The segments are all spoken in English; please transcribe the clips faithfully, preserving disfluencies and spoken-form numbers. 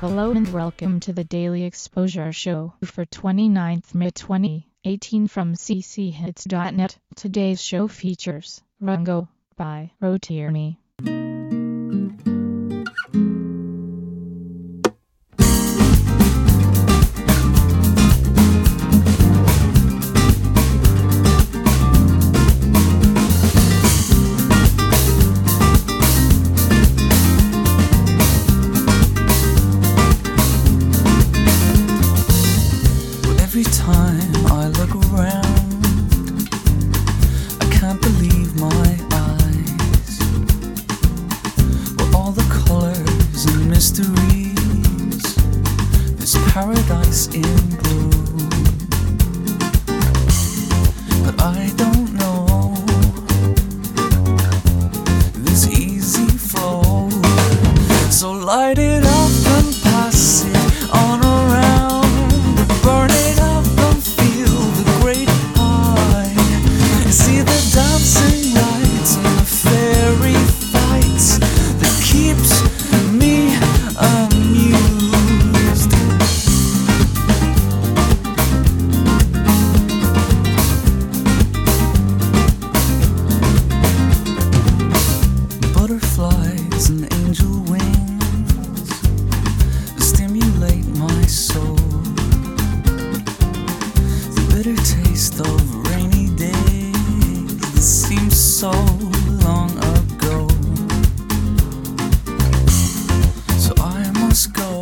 Hello and welcome to the Daily Exposure Show for twenty-ninth May twenty eighteen from c c hits dot net. Today's show features Rungo by Rotierney. Every time I look around, I can't believe my eyes. With all the colors and mysteries, this paradise in bloom. But I don't know this easy flow. So light it up and pass it on around. Burn it up and feel the great high. See the dancing lights and the fairy fights that keeps me amused. Butterflies and angel wings stimulate my soul. Bitter taste of rainy days that seems so long ago. So I must go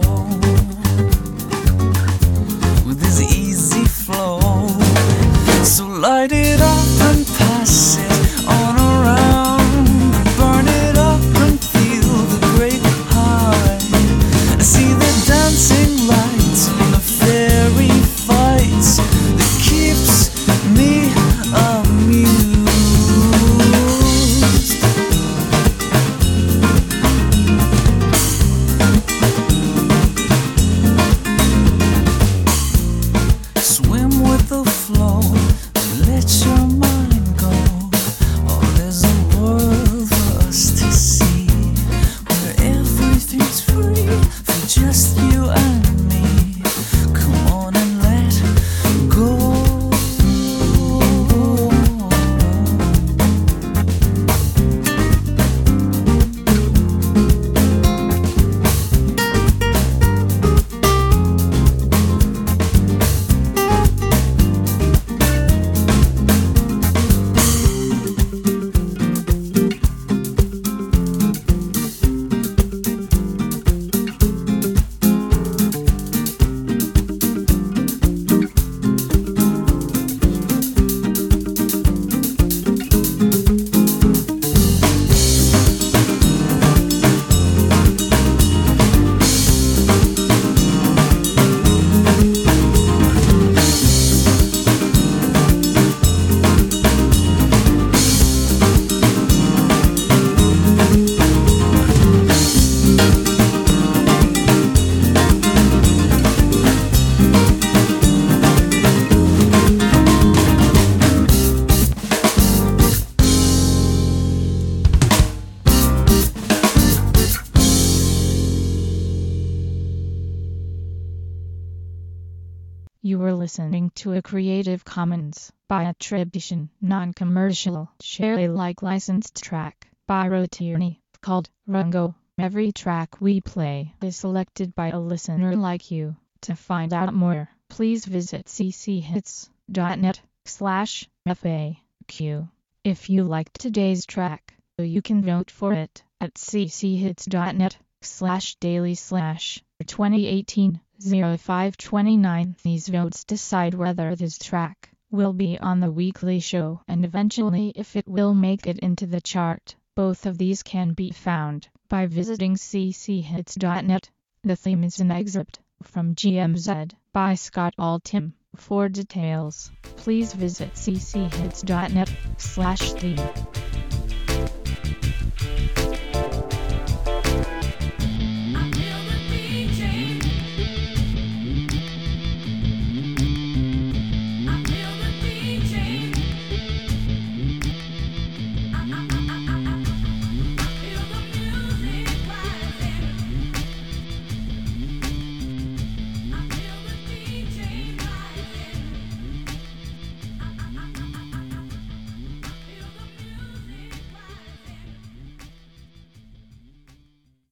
with this easy flow. So light it up and pass it on around. Burn it up and feel the great high. See the dancing lights and the fairy fights that keeps me amused. Swim with the flow, let your mind go. Oh, there's a world for us to see, where everything's free for just you and me. Come on and let go. You were listening to a Creative Commons by attribution, non-commercial, share Alike licensed track by Rotierney called Rungo. Every track we play is selected by a listener like you. To find out more, please visit c c hits dot net slash F A Q. If you liked today's track, you can vote for it at c c hits dot net slash daily slash twenty eighteen oh five twenty-nine. These votes decide whether this track will be on the weekly show and eventually if it will make it into the chart. Both of these can be found by visiting c c hits dot net. The theme is an excerpt from G M Z by Scott Altham. For details, please visit c c hits dot net slash theme.